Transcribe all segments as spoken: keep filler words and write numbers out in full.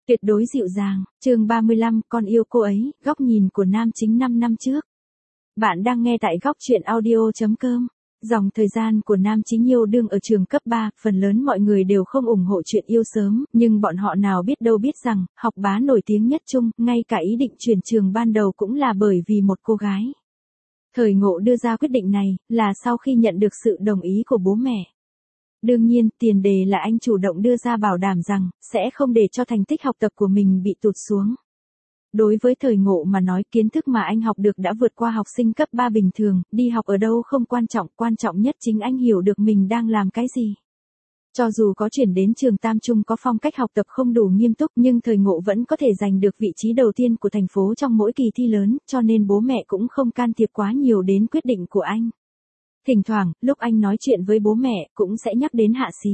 Tuyệt đối dịu dàng, chương ba mươi lăm, con yêu cô ấy, góc nhìn của nam chính năm năm trước. Bạn đang nghe tại góc truyện audio chấm com. Dòng thời gian của nam chính yêu đương ở trường cấp ba, phần lớn mọi người đều không ủng hộ chuyện yêu sớm, nhưng bọn họ nào biết đâu biết rằng, học bá nổi tiếng nhất chung, ngay cả ý định chuyển trường ban đầu cũng là bởi vì một cô gái. Thời Ngộ đưa ra quyết định này, là sau khi nhận được sự đồng ý của bố mẹ. Đương nhiên, tiền đề là anh chủ động đưa ra bảo đảm rằng, sẽ không để cho thành tích học tập của mình bị tụt xuống. Đối với Thời Ngộ mà nói, kiến thức mà anh học được đã vượt qua học sinh cấp ba bình thường, đi học ở đâu không quan trọng, quan trọng nhất chính anh hiểu được mình đang làm cái gì. Cho dù có chuyển đến trường Tam Trung có phong cách học tập không đủ nghiêm túc, nhưng Thời Ngộ vẫn có thể giành được vị trí đầu tiên của thành phố trong mỗi kỳ thi lớn, cho nên bố mẹ cũng không can thiệp quá nhiều đến quyết định của anh. Thỉnh thoảng, lúc anh nói chuyện với bố mẹ, cũng sẽ nhắc đến Hạ Xí.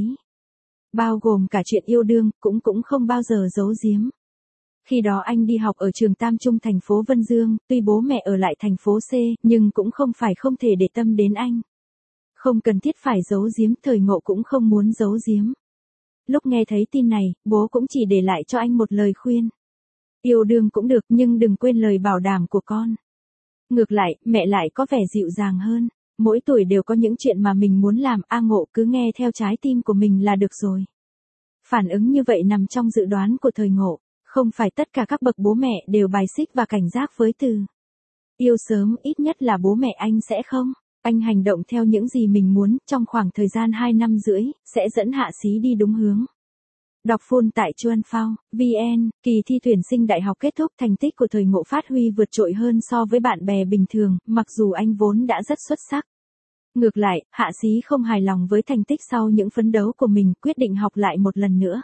Bao gồm cả chuyện yêu đương, cũng cũng không bao giờ giấu giếm. Khi đó anh đi học ở trường Tam Trung thành phố Vân Dương, tuy bố mẹ ở lại thành phố C, nhưng cũng không phải không thể để tâm đến anh. Không cần thiết phải giấu giếm, Thời Ngộ cũng không muốn giấu giếm. Lúc nghe thấy tin này, bố cũng chỉ để lại cho anh một lời khuyên. Yêu đương cũng được, nhưng đừng quên lời bảo đảm của con. Ngược lại, mẹ lại có vẻ dịu dàng hơn. Mỗi tuổi đều có những chuyện mà mình muốn làm, A Ngộ cứ nghe theo trái tim của mình là được rồi. Phản ứng như vậy nằm trong dự đoán của Thời Ngộ, không phải tất cả các bậc bố mẹ đều bài xích và cảnh giác với từ yêu sớm, ít nhất là bố mẹ anh sẽ không. Anh hành động theo những gì mình muốn, trong khoảng thời gian hai năm rưỡi, sẽ dẫn Hạ Xí đi đúng hướng. Đọc full tại Chuan Phao, vê en, kỳ thi tuyển sinh đại học kết thúc, thành tích của Thời Ngộ phát huy vượt trội hơn so với bạn bè bình thường, mặc dù anh vốn đã rất xuất sắc. Ngược lại, Hạ Xí không hài lòng với thành tích sau những phấn đấu của mình, quyết định học lại một lần nữa.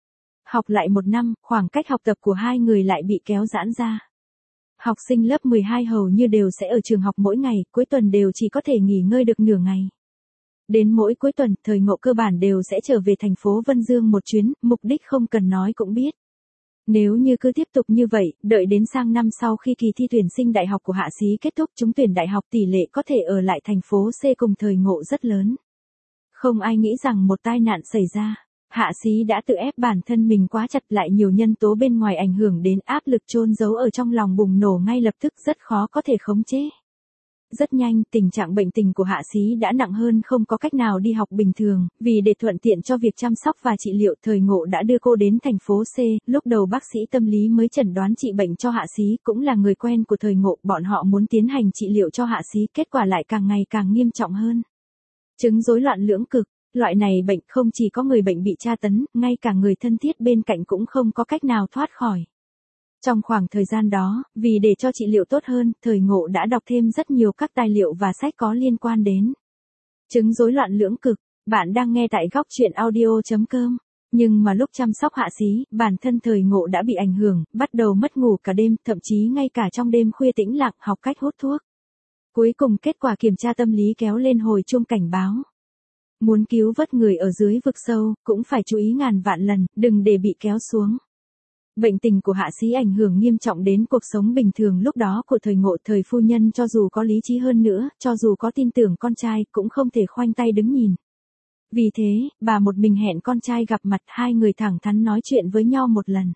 Học lại một năm, khoảng cách học tập của hai người lại bị kéo giãn ra. Học sinh lớp mười hai hầu như đều sẽ ở trường học mỗi ngày, cuối tuần đều chỉ có thể nghỉ ngơi được nửa ngày. Đến mỗi cuối tuần, Thời Ngộ cơ bản đều sẽ trở về thành phố Vân Dương một chuyến, mục đích không cần nói cũng biết. Nếu như cứ tiếp tục như vậy, đợi đến sang năm sau khi kỳ thi tuyển sinh đại học của Hạ Xí kết thúc, trúng tuyển đại học, tỷ lệ có thể ở lại thành phố C cùng Thời Ngộ rất lớn. Không ai nghĩ rằng một tai nạn xảy ra. Hạ Xí đã tự ép bản thân mình quá chặt, lại nhiều nhân tố bên ngoài ảnh hưởng đến, áp lực chôn giấu ở trong lòng bùng nổ ngay lập tức, rất khó có thể khống chế. Rất nhanh, tình trạng bệnh tình của Hạ Xí đã nặng hơn, không có cách nào đi học bình thường, vì để thuận tiện cho việc chăm sóc và trị liệu, Thời Ngộ đã đưa cô đến thành phố C, lúc đầu bác sĩ tâm lý mới chẩn đoán trị bệnh cho Hạ Xí, cũng là người quen của Thời Ngộ, bọn họ muốn tiến hành trị liệu cho Hạ Xí, kết quả lại càng ngày càng nghiêm trọng hơn. Chứng rối loạn lưỡng cực. Loại này bệnh không chỉ có người bệnh bị tra tấn, ngay cả người thân thiết bên cạnh cũng không có cách nào thoát khỏi. Trong khoảng thời gian đó, vì để cho trị liệu tốt hơn, Thời Ngộ đã đọc thêm rất nhiều các tài liệu và sách có liên quan đến chứng rối loạn lưỡng cực. Bạn đang nghe tại góc truyện audio chấm com. Nhưng mà lúc chăm sóc Hạ Xí, bản thân Thời Ngộ đã bị ảnh hưởng, bắt đầu mất ngủ cả đêm, thậm chí ngay cả trong đêm khuya tĩnh lặng học cách hút thuốc. Cuối cùng kết quả kiểm tra tâm lý kéo lên hồi chuông cảnh báo. Muốn cứu vớt người ở dưới vực sâu, cũng phải chú ý ngàn vạn lần, đừng để bị kéo xuống. Bệnh tình của Hạ Xí ảnh hưởng nghiêm trọng đến cuộc sống bình thường lúc đó của Thời Ngộ. Thời phu nhân cho dù có lý trí hơn nữa, cho dù có tin tưởng con trai, cũng không thể khoanh tay đứng nhìn. Vì thế, bà một mình hẹn con trai gặp mặt, hai người thẳng thắn nói chuyện với nhau một lần.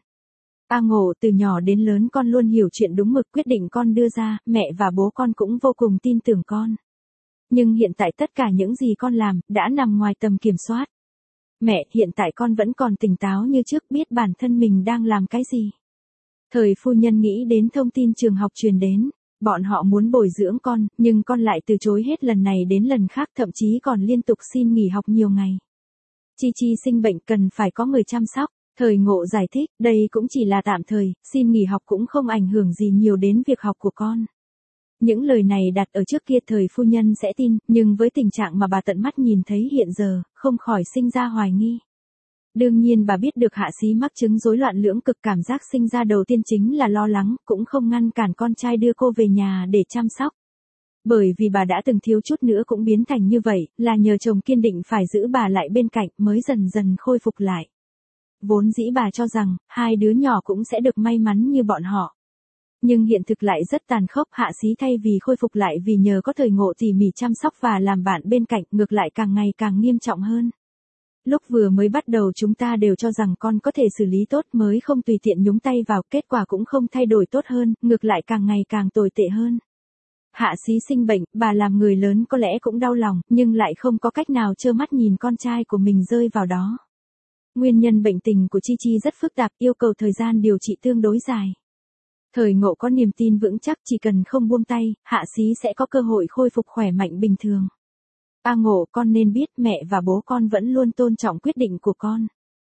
A Ngộ, từ nhỏ đến lớn con luôn hiểu chuyện đúng mực, quyết định con đưa ra, mẹ và bố con cũng vô cùng tin tưởng con. Nhưng hiện tại tất cả những gì con làm, đã nằm ngoài tầm kiểm soát. Mẹ, hiện tại con vẫn còn tỉnh táo như trước, biết bản thân mình đang làm cái gì. Thời phu nhân nghĩ đến thông tin trường học truyền đến. Bọn họ muốn bồi dưỡng con, nhưng con lại từ chối hết lần này đến lần khác, thậm chí còn liên tục xin nghỉ học nhiều ngày. Chi Chi sinh bệnh cần phải có người chăm sóc. Thời Ngộ giải thích, đây cũng chỉ là tạm thời, xin nghỉ học cũng không ảnh hưởng gì nhiều đến việc học của con. Những lời này đặt ở trước kia thời phu nhân sẽ tin, nhưng với tình trạng mà bà tận mắt nhìn thấy hiện giờ, không khỏi sinh ra hoài nghi. Đương nhiên bà biết được Hạ Xí mắc chứng rối loạn lưỡng cực, cảm giác sinh ra đầu tiên chính là lo lắng, cũng không ngăn cản con trai đưa cô về nhà để chăm sóc. Bởi vì bà đã từng thiếu chút nữa cũng biến thành như vậy, là nhờ chồng kiên định phải giữ bà lại bên cạnh mới dần dần khôi phục lại. Vốn dĩ bà cho rằng, hai đứa nhỏ cũng sẽ được may mắn như bọn họ. Nhưng hiện thực lại rất tàn khốc, Hạ Xí thay vì khôi phục lại vì nhờ có Thời Ngộ tỉ mỉ chăm sóc và làm bạn bên cạnh, ngược lại càng ngày càng nghiêm trọng hơn. Lúc vừa mới bắt đầu chúng ta đều cho rằng con có thể xử lý tốt mới không tùy tiện nhúng tay vào, kết quả cũng không thay đổi tốt hơn, ngược lại càng ngày càng tồi tệ hơn. Hạ Xí sinh bệnh, bà làm người lớn có lẽ cũng đau lòng, nhưng lại không có cách nào trơ mắt nhìn con trai của mình rơi vào đó. Nguyên nhân bệnh tình của Chi Chi rất phức tạp, yêu cầu thời gian điều trị tương đối dài. Thời Ngộ có niềm tin vững chắc chỉ cần không buông tay, Hạ Xí sẽ có cơ hội khôi phục khỏe mạnh bình thường. A Ngộ, con nên biết mẹ và bố con vẫn luôn tôn trọng quyết định của con.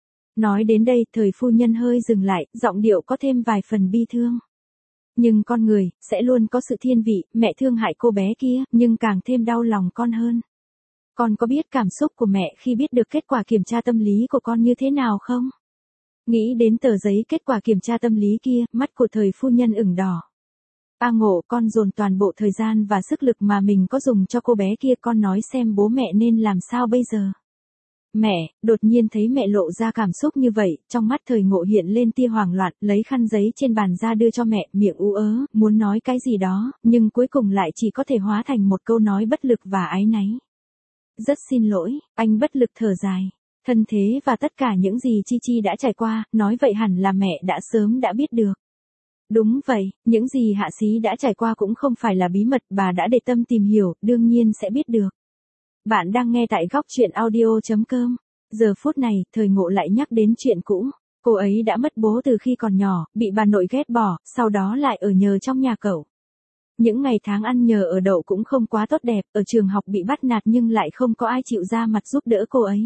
Nói đến đây, thời phu nhân hơi dừng lại, giọng điệu có thêm vài phần bi thương. Nhưng con người, sẽ luôn có sự thiên vị, mẹ thương hại cô bé kia, nhưng càng thêm đau lòng con hơn. Con có biết cảm xúc của mẹ khi biết được kết quả kiểm tra tâm lý của con như thế nào không? Nghĩ đến tờ giấy kết quả kiểm tra tâm lý kia, mắt của thời phu nhân ửng đỏ. A Ngộ, con dồn toàn bộ thời gian và sức lực mà mình có dùng cho cô bé kia, con nói xem bố mẹ nên làm sao bây giờ. Mẹ, đột nhiên thấy mẹ lộ ra cảm xúc như vậy, trong mắt thời Ngộ hiện lên tia hoảng loạn, lấy khăn giấy trên bàn ra đưa cho mẹ, miệng ú ớ, muốn nói cái gì đó, nhưng cuối cùng lại chỉ có thể hóa thành một câu nói bất lực và áy náy. Rất xin lỗi, anh bất lực thở dài. Thân thế và tất cả những gì Chi Chi đã trải qua, nói vậy hẳn là mẹ đã sớm đã biết được. Đúng vậy, những gì Hạ Xí đã trải qua cũng không phải là bí mật, bà đã để tâm tìm hiểu, đương nhiên sẽ biết được. Bạn đang nghe tại góc truyện audio chấm com. Giờ phút này, thời Ngộ lại nhắc đến chuyện cũ. Cô ấy đã mất bố từ khi còn nhỏ, bị bà nội ghét bỏ, sau đó lại ở nhờ trong nhà cậu. Những ngày tháng ăn nhờ ở đậu cũng không quá tốt đẹp, ở trường học bị bắt nạt nhưng lại không có ai chịu ra mặt giúp đỡ cô ấy.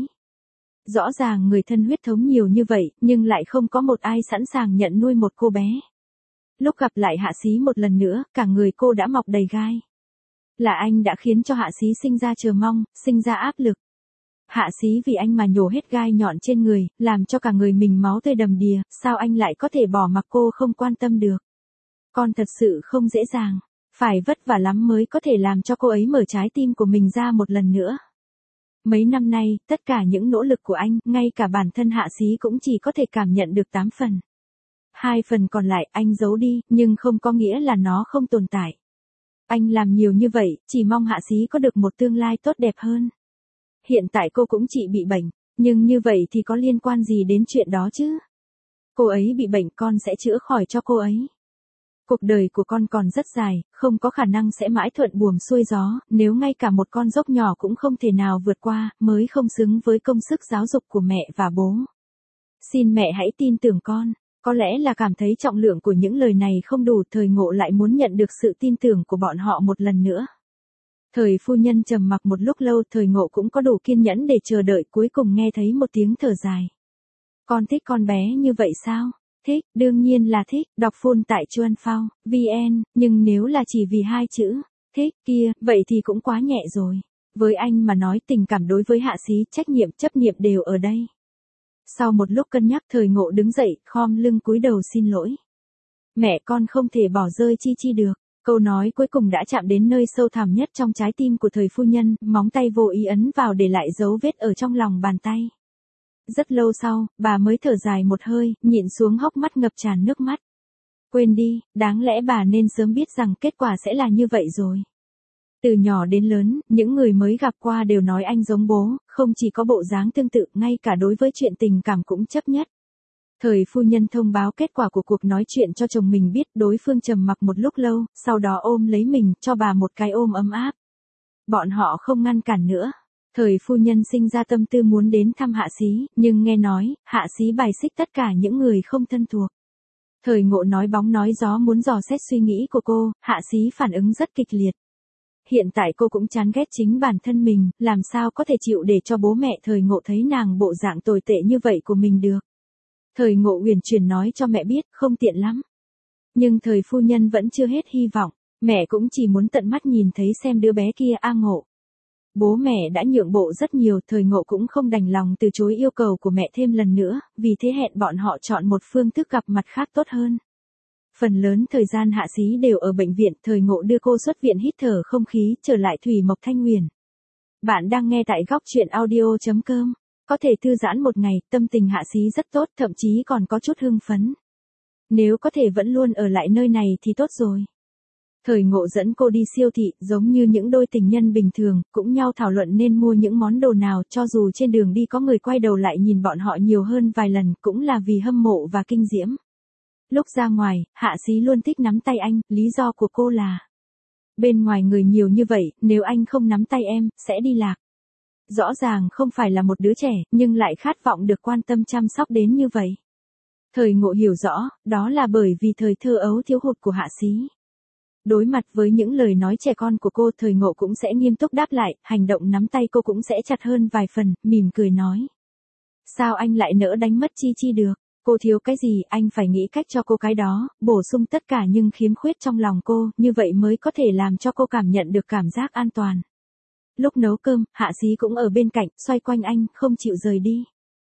Rõ ràng người thân huyết thống nhiều như vậy, nhưng lại không có một ai sẵn sàng nhận nuôi một cô bé. Lúc gặp lại Hạ Xí một lần nữa, cả người cô đã mọc đầy gai. Là anh đã khiến cho Hạ Xí sinh ra chờ mong, sinh ra áp lực. Hạ Xí vì anh mà nhổ hết gai nhọn trên người, làm cho cả người mình máu tươi đầm đìa, sao anh lại có thể bỏ mặc cô không quan tâm được. Con thật sự không dễ dàng, phải vất vả lắm mới có thể làm cho cô ấy mở trái tim của mình ra một lần nữa. Mấy năm nay, tất cả những nỗ lực của anh, ngay cả bản thân Hạ Xí cũng chỉ có thể cảm nhận được tám phần. Hai phần còn lại anh giấu đi, nhưng không có nghĩa là nó không tồn tại. Anh làm nhiều như vậy, chỉ mong Hạ Xí có được một tương lai tốt đẹp hơn. Hiện tại cô cũng chỉ bị bệnh, nhưng như vậy thì có liên quan gì đến chuyện đó chứ? Cô ấy bị bệnh, con sẽ chữa khỏi cho cô ấy. Cuộc đời của con còn rất dài, không có khả năng sẽ mãi thuận buồm xuôi gió, nếu ngay cả một con dốc nhỏ cũng không thể nào vượt qua, mới không xứng với công sức giáo dục của mẹ và bố. Xin mẹ hãy tin tưởng con. Có lẽ là cảm thấy trọng lượng của những lời này không đủ, thời Ngộ lại muốn nhận được sự tin tưởng của bọn họ một lần nữa. Thời phu nhân trầm mặc một lúc lâu, thời Ngộ cũng có đủ kiên nhẫn để chờ đợi, cuối cùng nghe thấy một tiếng thở dài. Con thích con bé như vậy sao? Thích, đương nhiên là thích, đọc full tại chuan phao, vn, nhưng nếu là chỉ vì hai chữ, thích kia, vậy thì cũng quá nhẹ rồi. Với anh mà nói, tình cảm đối với Hạ Xí, trách nhiệm, chấp niệm đều ở đây. Sau một lúc cân nhắc, thời Ngộ đứng dậy, khom lưng cúi đầu xin lỗi. Mẹ, con không thể bỏ rơi Chi Chi được. Câu nói cuối cùng đã chạm đến nơi sâu thẳm nhất trong trái tim của thời phu nhân, móng tay vô ý ấn vào để lại dấu vết ở trong lòng bàn tay. Rất lâu sau, bà mới thở dài một hơi, nhịn xuống hốc mắt ngập tràn nước mắt. Quên đi, đáng lẽ bà nên sớm biết rằng kết quả sẽ là như vậy rồi. Từ nhỏ đến lớn, những người mới gặp qua đều nói anh giống bố, không chỉ có bộ dáng tương tự, ngay cả đối với chuyện tình cảm cũng chấp nhất. Thời phu nhân thông báo kết quả của cuộc nói chuyện cho chồng mình biết, đối phương trầm mặc một lúc lâu, sau đó ôm lấy mình, cho bà một cái ôm ấm áp. Bọn họ không ngăn cản nữa. Thời phu nhân sinh ra tâm tư muốn đến thăm Hạ Xí, nhưng nghe nói, Hạ Xí bài xích tất cả những người không thân thuộc. Thời Ngộ nói bóng nói gió muốn dò xét suy nghĩ của cô, Hạ Xí phản ứng rất kịch liệt. Hiện tại cô cũng chán ghét chính bản thân mình, làm sao có thể chịu để cho bố mẹ thời Ngộ thấy nàng bộ dạng tồi tệ như vậy của mình được. Thời Ngộ uyển chuyển nói cho mẹ biết, không tiện lắm. Nhưng thời phu nhân vẫn chưa hết hy vọng, mẹ cũng chỉ muốn tận mắt nhìn thấy xem đứa bé kia. A Ngộ. Bố mẹ đã nhượng bộ rất nhiều, thời Ngộ cũng không đành lòng từ chối yêu cầu của mẹ thêm lần nữa, vì thế hẹn bọn họ chọn một phương thức gặp mặt khác tốt hơn. Phần lớn thời gian Hạ Xí đều ở bệnh viện, thời Ngộ đưa cô xuất viện hít thở không khí, trở lại Thủy Mộc Thanh Nguyền. Bạn đang nghe tại góc truyện audio chấm com. Có thể thư giãn một ngày, tâm tình Hạ Xí rất tốt, thậm chí còn có chút hưng phấn. Nếu có thể vẫn luôn ở lại nơi này thì tốt rồi. Thời Ngộ dẫn cô đi siêu thị, giống như những đôi tình nhân bình thường, cũng nhau thảo luận nên mua những món đồ nào, cho dù trên đường đi có người quay đầu lại nhìn bọn họ nhiều hơn vài lần, cũng là vì hâm mộ và kinh diễm. Lúc ra ngoài, Hạ Xí luôn thích nắm tay anh, lý do của cô là: bên ngoài người nhiều như vậy, nếu anh không nắm tay em, sẽ đi lạc. Rõ ràng không phải là một đứa trẻ, nhưng lại khát vọng được quan tâm chăm sóc đến như vậy. Thời Ngộ hiểu rõ, đó là bởi vì thời thơ ấu thiếu hụt của Hạ Xí. Đối mặt với những lời nói trẻ con của cô, Thời Ngộ cũng sẽ nghiêm túc đáp lại, hành động nắm tay cô cũng sẽ chặt hơn vài phần, mỉm cười nói: sao anh lại nỡ đánh mất Chi Chi được? Cô thiếu cái gì, anh phải nghĩ cách cho cô cái đó, bổ sung tất cả những khiếm khuyết trong lòng cô, như vậy mới có thể làm cho cô cảm nhận được cảm giác an toàn. Lúc nấu cơm, Hạ Xí cũng ở bên cạnh, xoay quanh anh, không chịu rời đi.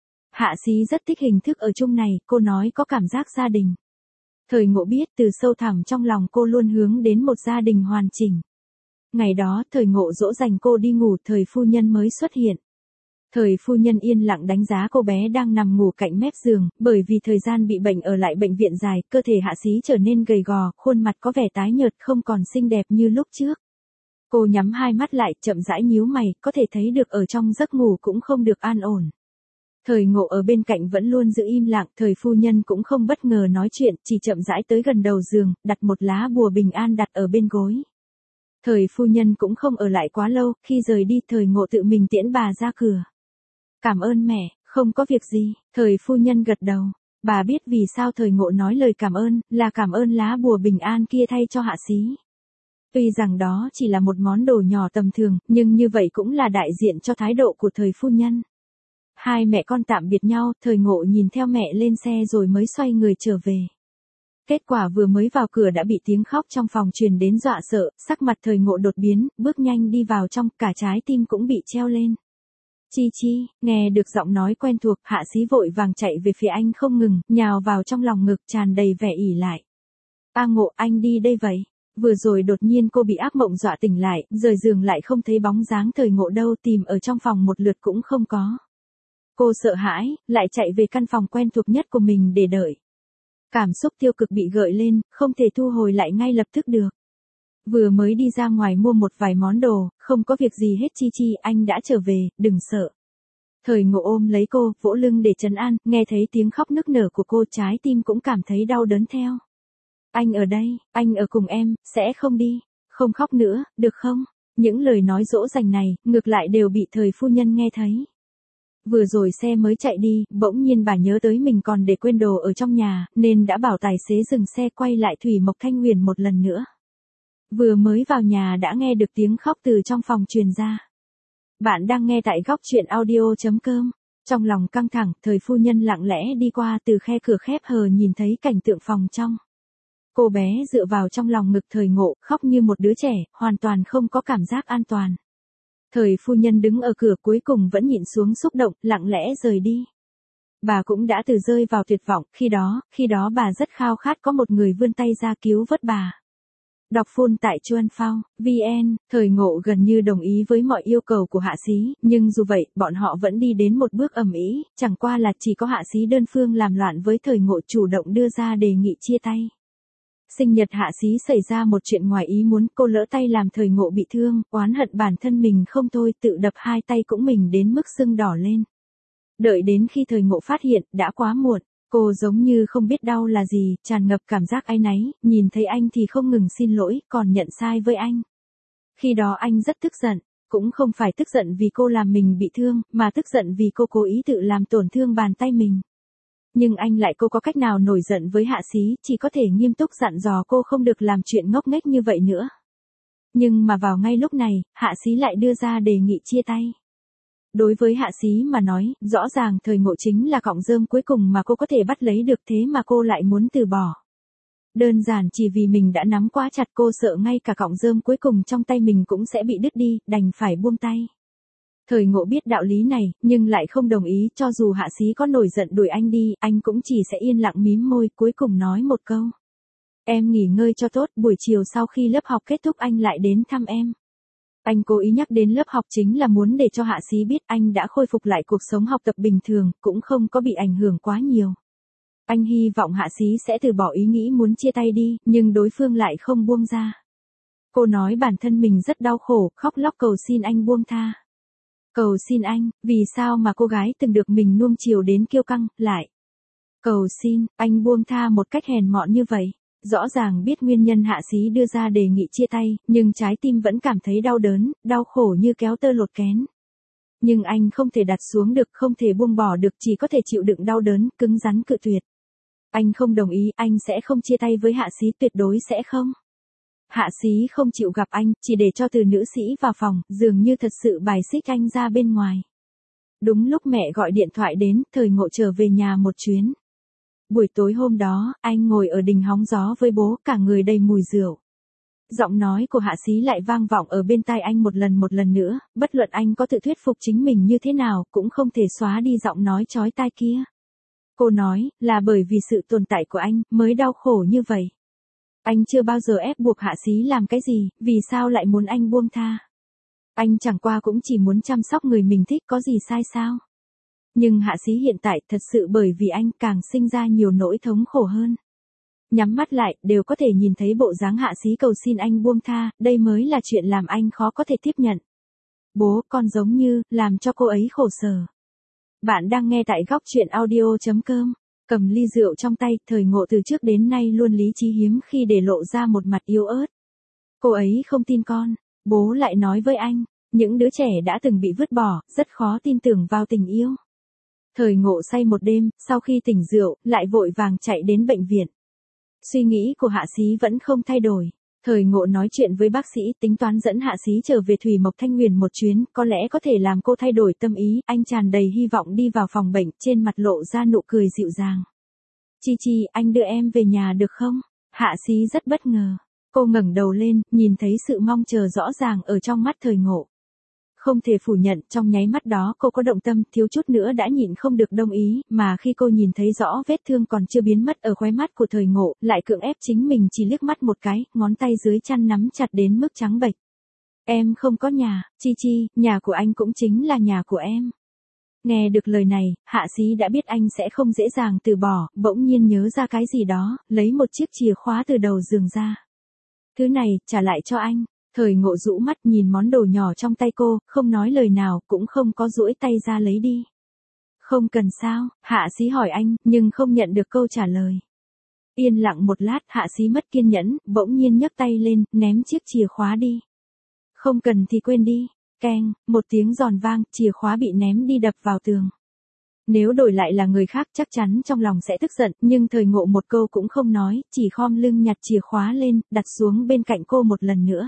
Hạ Xí rất thích hình thức ở chung này, cô nói có cảm giác gia đình. Thời Ngộ biết từ sâu thẳm trong lòng cô luôn hướng đến một gia đình hoàn chỉnh. Ngày đó, Thời Ngộ dỗ dành cô đi ngủ, Thời phu nhân mới xuất hiện. Thời phu nhân yên lặng đánh giá cô bé đang nằm ngủ cạnh mép giường, bởi vì thời gian bị bệnh ở lại bệnh viện dài, cơ thể Hạ Xí trở nên gầy gò, khuôn mặt có vẻ tái nhợt, không còn xinh đẹp như lúc trước. Cô nhắm hai mắt lại, chậm rãi nhíu mày, có thể thấy được ở trong giấc ngủ cũng không được an ổn. Thời Ngộ ở bên cạnh vẫn luôn giữ im lặng, Thời phu nhân cũng không bất ngờ nói chuyện, chỉ chậm rãi tới gần đầu giường, đặt một lá bùa bình an đặt ở bên gối. Thời phu nhân cũng không ở lại quá lâu, khi rời đi, Thời Ngộ tự mình tiễn bà ra cửa. Cảm ơn mẹ, không có việc gì, Thời phu nhân gật đầu. Bà biết vì sao Thời Ngộ nói lời cảm ơn, là cảm ơn lá bùa bình an kia thay cho Hạ Xí. Tuy rằng đó chỉ là một món đồ nhỏ tầm thường, nhưng như vậy cũng là đại diện cho thái độ của Thời phu nhân. Hai mẹ con tạm biệt nhau, Thời Ngộ nhìn theo mẹ lên xe rồi mới xoay người trở về. Kết quả vừa mới vào cửa đã bị tiếng khóc trong phòng truyền đến dọa sợ, sắc mặt Thời Ngộ đột biến, bước nhanh đi vào trong, cả trái tim cũng bị treo lên. Chi Chi, nghe được giọng nói quen thuộc, Hạ Xí vội vàng chạy về phía anh không ngừng, nhào vào trong lòng ngực tràn đầy vẻ ỉ lại. A Ngộ, anh đi đây vậy? Vừa rồi đột nhiên cô bị ác mộng dọa tỉnh lại, rời giường lại không thấy bóng dáng Thời Ngộ đâu, tìm ở trong phòng một lượt cũng không có. Cô sợ hãi, lại chạy về căn phòng quen thuộc nhất của mình để đợi. Cảm xúc tiêu cực bị gợi lên, không thể thu hồi lại ngay lập tức được. Vừa mới đi ra ngoài mua một vài món đồ, không có việc gì hết Chi Chi, anh đã trở về, đừng sợ. Thời Ngộ ôm lấy cô, vỗ lưng để trấn an, nghe thấy tiếng khóc nức nở của cô, trái tim cũng cảm thấy đau đớn theo. Anh ở đây, anh ở cùng em, sẽ không đi, không khóc nữa, được không? Những lời nói dỗ dành này, ngược lại đều bị Thời phu nhân nghe thấy. Vừa rồi xe mới chạy đi, bỗng nhiên bà nhớ tới mình còn để quên đồ ở trong nhà, nên đã bảo tài xế dừng xe quay lại Thủy Mộc Thanh Huyền một lần nữa. Vừa mới vào nhà đã nghe được tiếng khóc từ trong phòng truyền ra. Bạn đang nghe tại góc truyện audio chấm com. Trong lòng căng thẳng, Thời phu nhân lặng lẽ đi qua từ khe cửa khép hờ nhìn thấy cảnh tượng phòng trong. Cô bé dựa vào trong lòng ngực Thời Ngộ, khóc như một đứa trẻ, hoàn toàn không có cảm giác an toàn. Thời phu nhân đứng ở cửa cuối cùng vẫn nhịn xuống xúc động, lặng lẽ rời đi. Bà cũng đã từ rơi vào tuyệt vọng, khi đó, khi đó bà rất khao khát có một người vươn tay ra cứu vớt bà. Đọc full tại Chuan Phao, vn, Thời Ngộ gần như đồng ý với mọi yêu cầu của Hạ Xí, nhưng dù vậy, bọn họ vẫn đi đến một bước ầm ĩ, chẳng qua là chỉ có Hạ Xí đơn phương làm loạn với Thời Ngộ chủ động đưa ra đề nghị chia tay. Sinh nhật Hạ Xí xảy ra một chuyện ngoài ý muốn, cô lỡ tay làm Thời Ngộ bị thương, oán hận bản thân mình không thôi, tự đập hai tay cũng mình đến mức sưng đỏ lên. Đợi đến khi Thời Ngộ phát hiện, đã quá muộn, cô giống như không biết đau là gì, tràn ngập cảm giác áy náy, nhìn thấy anh thì không ngừng xin lỗi, còn nhận sai với anh. Khi đó anh rất tức giận, cũng không phải tức giận vì cô làm mình bị thương, mà tức giận vì cô cố ý tự làm tổn thương bàn tay mình. Nhưng anh lại cô có cách nào nổi giận với Hạ Xí, chỉ có thể nghiêm túc dặn dò cô không được làm chuyện ngốc nghếch như vậy nữa. Nhưng mà vào ngay lúc này, Hạ Xí lại đưa ra đề nghị chia tay. Đối với Hạ Xí mà nói, rõ ràng Thời Ngộ chính là cọng rơm cuối cùng mà cô có thể bắt lấy được, thế mà cô lại muốn từ bỏ. Đơn giản chỉ vì mình đã nắm quá chặt, cô sợ ngay cả cọng rơm cuối cùng trong tay mình cũng sẽ bị đứt đi, đành phải buông tay. Thời Ngộ biết đạo lý này, nhưng lại không đồng ý, cho dù Hạ Xí có nổi giận đuổi anh đi, anh cũng chỉ sẽ yên lặng mím môi, cuối cùng nói một câu. Em nghỉ ngơi cho tốt, buổi chiều sau khi lớp học kết thúc anh lại đến thăm em. Anh cố ý nhắc đến lớp học chính là muốn để cho Hạ Xí biết anh đã khôi phục lại cuộc sống học tập bình thường, cũng không có bị ảnh hưởng quá nhiều. Anh hy vọng Hạ Xí sẽ từ bỏ ý nghĩ muốn chia tay đi, nhưng đối phương lại không buông ra. Cô nói bản thân mình rất đau khổ, khóc lóc cầu xin anh buông tha. Cầu xin anh, vì sao mà cô gái từng được mình nuông chiều đến kiêu căng, lại cầu xin, anh buông tha một cách hèn mọn như vậy. Rõ ràng biết nguyên nhân Hạ Xí đưa ra đề nghị chia tay, nhưng trái tim vẫn cảm thấy đau đớn, đau khổ như kéo tơ lột kén. Nhưng anh không thể đặt xuống được, không thể buông bỏ được, chỉ có thể chịu đựng đau đớn, cứng rắn cự tuyệt. Anh không đồng ý, anh sẽ không chia tay với Hạ Xí, tuyệt đối sẽ không. Hạ Xí không chịu gặp anh, chỉ để cho từ nữ sĩ vào phòng, dường như thật sự bài xích anh ra bên ngoài. Đúng lúc mẹ gọi điện thoại đến, Thời Ngộ trở về nhà một chuyến. Buổi tối hôm đó, anh ngồi ở đình hóng gió với bố, cả người đầy mùi rượu. Giọng nói của Hạ Xí lại vang vọng ở bên tai anh một lần một lần nữa, bất luận anh có tự thuyết phục chính mình như thế nào, cũng không thể xóa đi giọng nói chói tai kia. Cô nói, là bởi vì sự tồn tại của anh, mới đau khổ như vậy. Anh chưa bao giờ ép buộc Hạ Xí làm cái gì, vì sao lại muốn anh buông tha? Anh chẳng qua cũng chỉ muốn chăm sóc người mình thích, có gì sai sao? Nhưng Hạ Xí hiện tại thật sự bởi vì anh càng sinh ra nhiều nỗi thống khổ hơn. Nhắm mắt lại, đều có thể nhìn thấy bộ dáng Hạ Xí cầu xin anh buông tha, đây mới là chuyện làm anh khó có thể tiếp nhận. Bố, con giống như, làm cho cô ấy khổ sở. Bạn đang nghe tại góc truyện audio chấm com. Cầm ly rượu trong tay, Thời Ngộ từ trước đến nay luôn lý trí hiếm khi để lộ ra một mặt yếu ớt. Cô ấy không tin con, bố lại nói với anh, những đứa trẻ đã từng bị vứt bỏ, rất khó tin tưởng vào tình yêu. Thời Ngộ say một đêm, sau khi tỉnh rượu, lại vội vàng chạy đến bệnh viện. Suy nghĩ của Hạ Xí vẫn không thay đổi. Thời Ngộ nói chuyện với bác sĩ, tính toán dẫn Hạ Xí trở về Thủy Mộc Thanh Nguyền một chuyến, có lẽ có thể làm cô thay đổi tâm ý. Anh tràn đầy hy vọng đi vào phòng bệnh, trên mặt lộ ra nụ cười dịu dàng. Chi Chi, anh đưa em về nhà được không? Hạ Xí rất bất ngờ. Cô ngẩng đầu lên, nhìn thấy sự mong chờ rõ ràng ở trong mắt Thời Ngộ. Không thể phủ nhận, trong nháy mắt đó cô có động tâm, thiếu chút nữa đã nhịn không được đồng ý, mà khi cô nhìn thấy rõ vết thương còn chưa biến mất ở khóe mắt của Thời Ngộ, lại cưỡng ép chính mình chỉ liếc mắt một cái, ngón tay dưới chăn nắm chặt đến mức trắng bệch. Em không có nhà, Chi Chi, nhà của anh cũng chính là nhà của em. Nghe được lời này, Hạ Xí đã biết anh sẽ không dễ dàng từ bỏ, bỗng nhiên nhớ ra cái gì đó, lấy một chiếc chìa khóa từ đầu giường ra. Thứ này, trả lại cho anh. Thời Ngộ rũ mắt nhìn món đồ nhỏ trong tay cô, không nói lời nào, cũng không có duỗi tay ra lấy đi. Không cần sao, Hạ Xí hỏi anh, nhưng không nhận được câu trả lời. Yên lặng một lát, Hạ Xí mất kiên nhẫn, bỗng nhiên nhấc tay lên, ném chiếc chìa khóa đi. Không cần thì quên đi. Keng, một tiếng giòn vang, chìa khóa bị ném đi đập vào tường. Nếu đổi lại là người khác chắc chắn trong lòng sẽ tức giận, nhưng Thời Ngộ một câu cũng không nói, chỉ khom lưng nhặt chìa khóa lên, đặt xuống bên cạnh cô một lần nữa.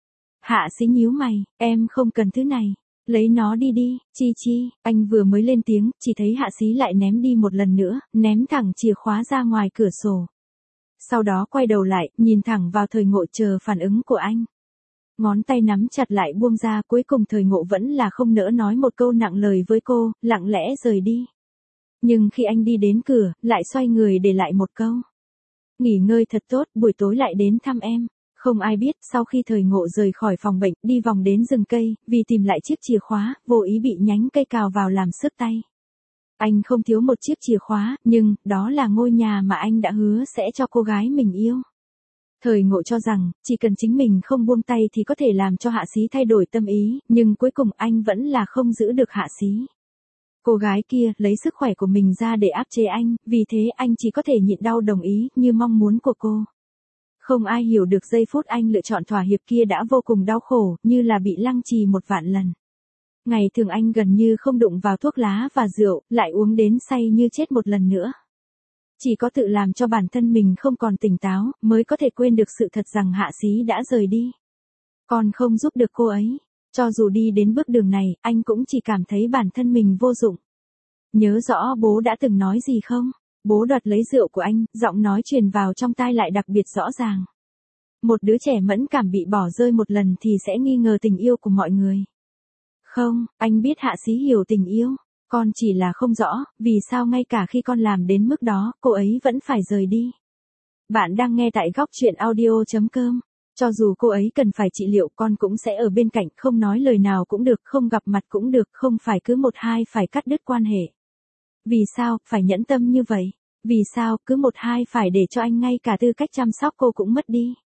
Hạ Xí nhíu mày, em không cần thứ này, lấy nó đi đi, Chi Chi, anh vừa mới lên tiếng, chỉ thấy Hạ Xí lại ném đi một lần nữa, ném thẳng chìa khóa ra ngoài cửa sổ. Sau đó quay đầu lại, nhìn thẳng vào Thời Ngộ chờ phản ứng của anh. Ngón tay nắm chặt lại buông ra, cuối cùng Thời Ngộ vẫn là không nỡ nói một câu nặng lời với cô, lặng lẽ rời đi. Nhưng khi anh đi đến cửa, lại xoay người để lại một câu. Nghỉ ngơi thật tốt, buổi tối lại đến thăm em. Không ai biết, sau khi Thời Ngộ rời khỏi phòng bệnh, đi vòng đến rừng cây, vì tìm lại chiếc chìa khóa, vô ý bị nhánh cây cào vào làm xước tay. Anh không thiếu một chiếc chìa khóa, nhưng, đó là ngôi nhà mà anh đã hứa sẽ cho cô gái mình yêu. Thời Ngộ cho rằng, chỉ cần chính mình không buông tay thì có thể làm cho Hạ Xí thay đổi tâm ý, nhưng cuối cùng anh vẫn là không giữ được Hạ Xí. Cô gái kia, lấy sức khỏe của mình ra để áp chế anh, vì thế anh chỉ có thể nhịn đau đồng ý, như mong muốn của cô. Không ai hiểu được giây phút anh lựa chọn thỏa hiệp kia đã vô cùng đau khổ, như là bị lăng trì một vạn lần. Ngày thường anh gần như không đụng vào thuốc lá và rượu, lại uống đến say như chết một lần nữa. Chỉ có tự làm cho bản thân mình không còn tỉnh táo, mới có thể quên được sự thật rằng Hạ Xí đã rời đi. Còn không giúp được cô ấy. Cho dù đi đến bước đường này, anh cũng chỉ cảm thấy bản thân mình vô dụng. Nhớ rõ bố đã từng nói gì không? Bố đoạt lấy rượu của anh, giọng nói truyền vào trong tai lại đặc biệt rõ ràng. Một đứa trẻ mẫn cảm bị bỏ rơi một lần thì sẽ nghi ngờ tình yêu của mọi người. Không, anh biết Hạ Xí hiểu tình yêu. Con chỉ là không rõ, vì sao ngay cả khi con làm đến mức đó, cô ấy vẫn phải rời đi. Bạn đang nghe tại góc truyện audio chấm com. Cho dù cô ấy cần phải trị liệu, con cũng sẽ ở bên cạnh, không nói lời nào cũng được, không gặp mặt cũng được, không phải cứ một hai phải cắt đứt quan hệ. Vì sao, phải nhẫn tâm như vậy? Vì sao, cứ một hai phải để cho anh ngay cả tư cách chăm sóc cô cũng mất đi?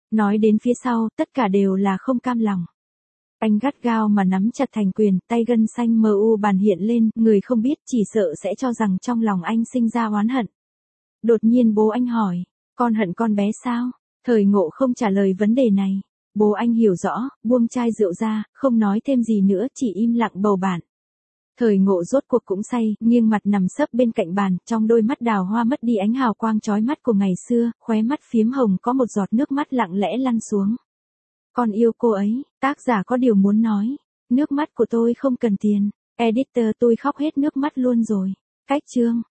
Nói đến phía sau, tất cả đều là không cam lòng. Anh gắt gao mà nắm chặt thành quyền, tay gân xanh mờ u bàn hiện lên, người không biết chỉ sợ sẽ cho rằng trong lòng anh sinh ra oán hận. Đột nhiên bố anh hỏi, con hận con bé sao? Thời Ngộ không trả lời vấn đề này. Bố anh hiểu rõ, buông chai rượu ra, không nói thêm gì nữa, chỉ im lặng bầu bạn. Thời Ngộ rốt cuộc cũng say, nghiêng mặt nằm sấp bên cạnh bàn, trong đôi mắt đào hoa mất đi ánh hào quang chói mắt của ngày xưa, khóe mắt phiếm hồng có một giọt nước mắt lặng lẽ lăn xuống. Con yêu cô ấy, tác giả có điều muốn nói. Nước mắt của tôi không cần tiền. Editor tôi khóc hết nước mắt luôn rồi. Cách chương.